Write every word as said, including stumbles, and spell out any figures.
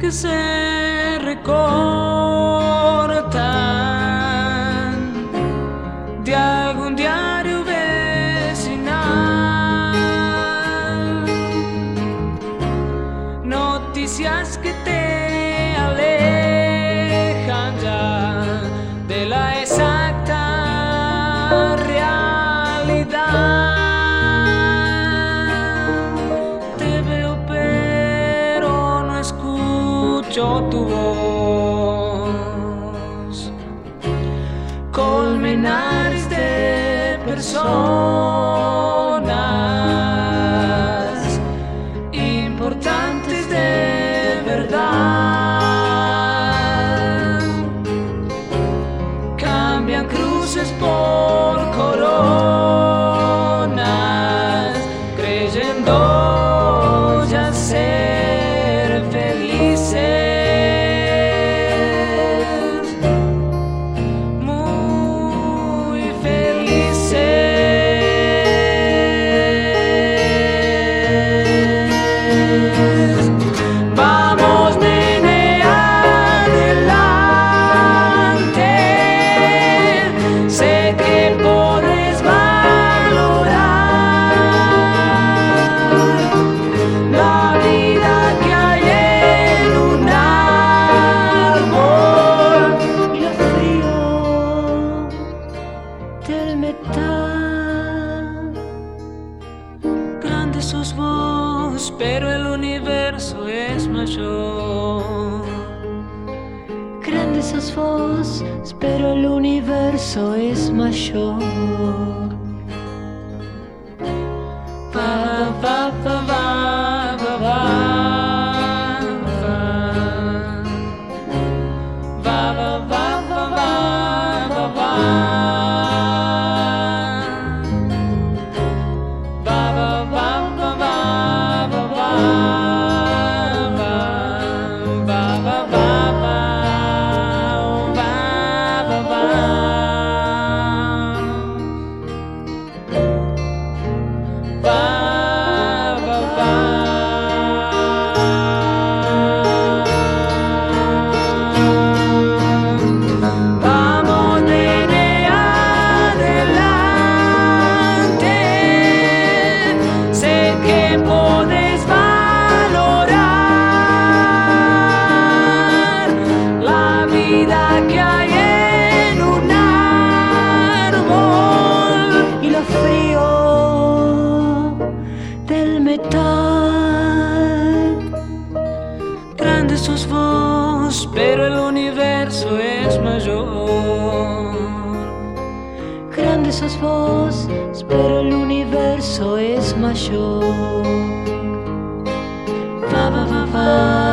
que se recortan de algún diario vecinal, noticias que te alejan ya de la exacta realidad. Escucho tu voz, colmenares de personas importantes de verdad, cambian cruces por coronas, creyendo ya ser felices, muy felices. Vamos, nene, adelante. Sé que podés valorar la vida que hay en un árbol y lo frío del metal. Grande sos vos, pero el universo es mayor. Grande sos vos, pero el universo es mayor. Va, va, va, va, va, va, va, va, va, va, va, va, va. Vamos, nene, adelante. Sé que podés valorar la vida que hay en un árbol Y lo frío del metal. Grande sos vos, pero el universo es mayor. Grande sos vos, pero el universo es mayor. Va, va, va, va.